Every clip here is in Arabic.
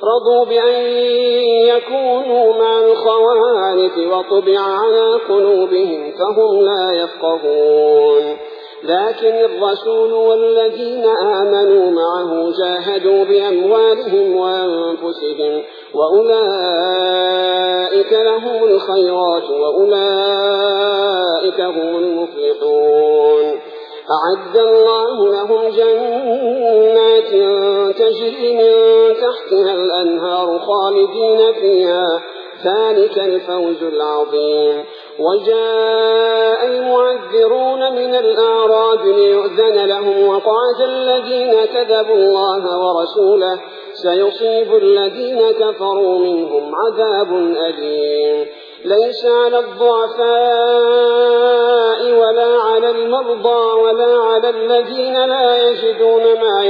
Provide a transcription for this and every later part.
رضوا بأن يكونوا مع الخوالف وطبع على قلوبهم فهم لا يفقهون لكن الرسول والذين آمنوا معه جاهدوا بأموالهم وأنفسهم وأولئك لهم الخيرات وأولئك هم المفلحون أعد الله لهم جنات تجري من تحتها الأنهار خالدين فيها ذلك الفوز العظيم وجاء المعذرون من الأعراب ليؤذن لهم وقعد الذين كذبوا الله ورسوله سيصيب الذين كفروا منهم عذاب أليم ليس على الضعفاء ولا على المرضى ولا على الذين لا يجدون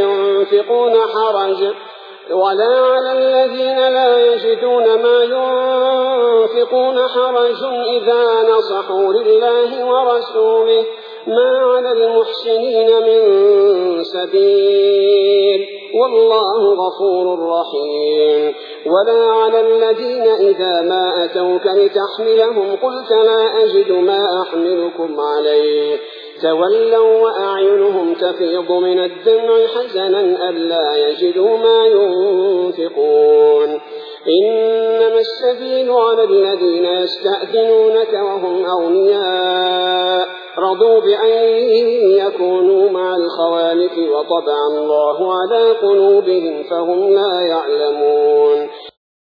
ما ينفقون حرج إذا نصحوا لله ورسوله ما على المحسنين من سبيل والله غفور رحيم ولا على الذين إذا ما أتوك لتحملهم قلت لا أجد ما أحملكم عليه تولوا وأعينهم تفيض من الدمع حزنا ألا يجدوا ما ينفقون إنما السبيل على الذين يستأذنونك وهم أغنياء رضوا بأن يكونوا مع الخوالف وطبع الله على قلوبهم فهم لا يعلمون